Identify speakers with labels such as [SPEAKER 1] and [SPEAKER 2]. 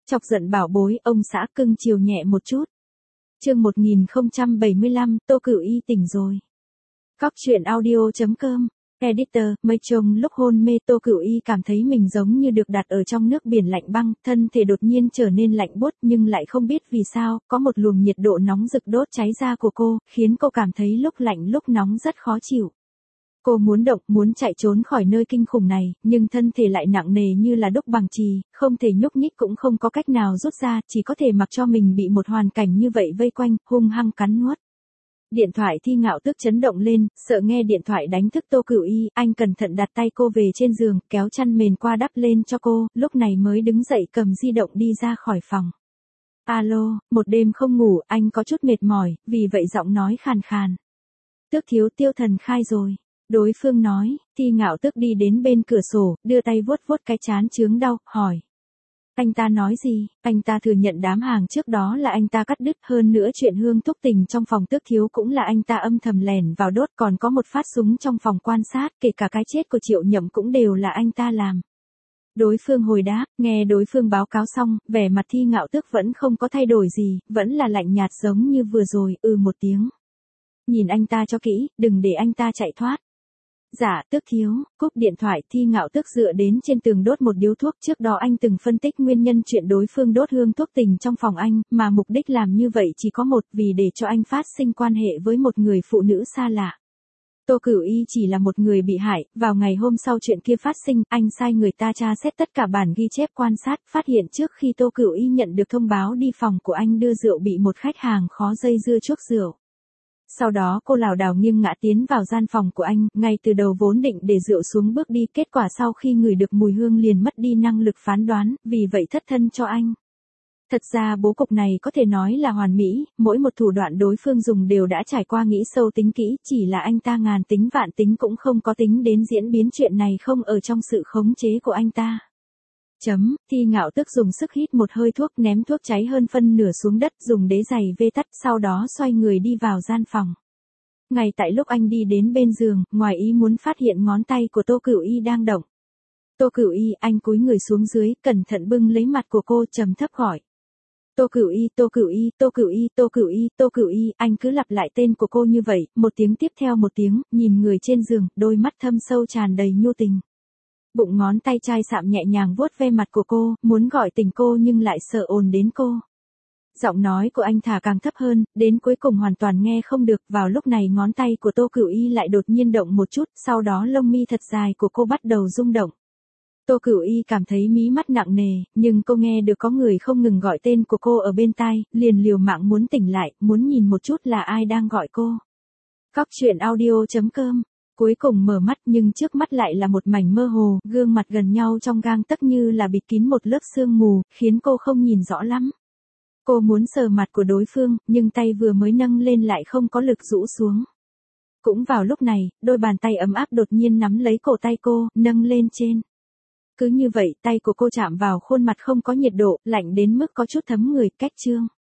[SPEAKER 1] Chọc giận bảo bối, ông xã cưng chiều nhẹ một chút. Chương 1075, Tô Cửu Y tỉnh rồi. Cóc truyện audio.com. Editor, mây trông lúc hôn mê Tô Cửu Y cảm thấy mình giống như được đặt ở trong nước biển lạnh băng, thân thể đột nhiên trở nên lạnh buốt nhưng lại không biết vì sao, có một luồng nhiệt độ nóng rực đốt cháy da của cô, khiến cô cảm thấy lúc lạnh lúc nóng rất khó chịu. Cô muốn động, muốn chạy trốn khỏi nơi kinh khủng này, nhưng thân thể lại nặng nề như là đúc bằng chì, không thể nhúc nhích cũng không có cách nào rút ra, chỉ có thể mặc cho mình bị một hoàn cảnh như vậy vây quanh, hung hăng cắn nuốt. Điện thoại Thi Ngạo Tước chấn động lên, sợ nghe điện thoại đánh thức Tô Cửu Y, anh cẩn thận đặt tay cô về trên giường, kéo chăn mền qua đắp lên cho cô, lúc này mới đứng dậy cầm di động đi ra khỏi phòng. Alo, một đêm không ngủ, anh có chút mệt mỏi, vì vậy giọng nói khàn khàn. Tước thiếu, Tiêu Thần khai rồi. Đối phương nói, Thi Ngạo Tước đi đến bên cửa sổ, đưa tay vuốt vuốt cái trán chướng đau, hỏi. Anh ta nói gì? Anh ta thừa nhận đám hàng trước đó là anh ta cắt đứt, hơn nữa chuyện hương thúc tình trong phòng Tước thiếu cũng là anh ta âm thầm lẻn vào đốt, còn có một phát súng trong phòng quan sát, kể cả cái chết của Triệu Nhậm cũng đều là anh ta làm. Đối phương hồi đáp, nghe đối phương báo cáo xong, vẻ mặt Thi Ngạo Tước vẫn không có thay đổi gì, vẫn là lạnh nhạt giống như vừa rồi, một tiếng. Nhìn anh ta cho kỹ, đừng để anh ta chạy thoát. Dạ, Tước thiếu, cúp điện thoại. Thi Ngạo Tước dựa đến trên tường đốt một điếu thuốc, trước đó anh từng phân tích nguyên nhân chuyện đối phương đốt hương thuốc tình trong phòng anh, mà mục đích làm như vậy chỉ có một, vì để cho anh phát sinh quan hệ với một người phụ nữ xa lạ. Tô Cửu Y chỉ là một người bị hại, vào ngày hôm sau chuyện kia phát sinh, anh sai người ta tra xét tất cả bản ghi chép quan sát, phát hiện trước khi Tô Cửu Y nhận được thông báo đi phòng của anh đưa rượu bị một khách hàng khó dây dưa chuốc rượu. Sau đó cô lảo đảo nghiêng ngã tiến vào gian phòng của anh, ngay từ đầu vốn định để rượu xuống bước đi, kết quả sau khi ngửi được mùi hương liền mất đi năng lực phán đoán, vì vậy thất thân cho anh. Thật ra bố cục này có thể nói là hoàn mỹ, mỗi một thủ đoạn đối phương dùng đều đã trải qua nghĩ sâu tính kỹ, chỉ là anh ta ngàn tính vạn tính cũng không có tính đến diễn biến chuyện này không ở trong sự khống chế của anh ta. Thi Ngạo Tước dùng sức hít một hơi thuốc, ném thuốc cháy hơn phân nửa xuống đất, dùng đế giày vê tắt, sau đó xoay người đi vào gian phòng. Ngay tại lúc anh đi đến bên giường, ngoài ý muốn phát hiện ngón tay của Tô Cửu Y đang động. Tô Cửu Y, anh cúi người xuống dưới, cẩn thận bưng lấy mặt của cô, trầm thấp gọi. Tô Cửu Y, Tô Cửu Y, Tô Cửu Y, Tô Cửu Y, Tô Cửu Y, anh cứ lặp lại tên của cô như vậy, một tiếng tiếp theo một tiếng, nhìn người trên giường, đôi mắt thâm sâu tràn đầy nhu tình. Bụng ngón tay chai sạm nhẹ nhàng vuốt ve mặt của cô, muốn gọi tỉnh cô nhưng lại sợ ồn đến cô. Giọng nói của anh thả càng thấp hơn, đến cuối cùng hoàn toàn nghe không được, vào lúc này ngón tay của Tô Cửu Y lại đột nhiên động một chút, sau đó lông mi thật dài của cô bắt đầu rung động. Tô Cửu Y cảm thấy mí mắt nặng nề, nhưng cô nghe được có người không ngừng gọi tên của cô ở bên tai, liền liều mạng muốn tỉnh lại, muốn nhìn một chút là ai đang gọi cô. Cóc truyện audio.com. Cuối cùng mở mắt nhưng trước mắt lại là một mảnh mơ hồ, gương mặt gần nhau trong gang tấc như là bịt kín một lớp sương mù, khiến cô không nhìn rõ lắm. Cô muốn sờ mặt của đối phương, nhưng tay vừa mới nâng lên lại không có lực rũ xuống. Cũng vào lúc này, đôi bàn tay ấm áp đột nhiên nắm lấy cổ tay cô, nâng lên trên. Cứ như vậy, tay của cô chạm vào khuôn mặt không có nhiệt độ, lạnh đến mức có chút thấm người, cách trương.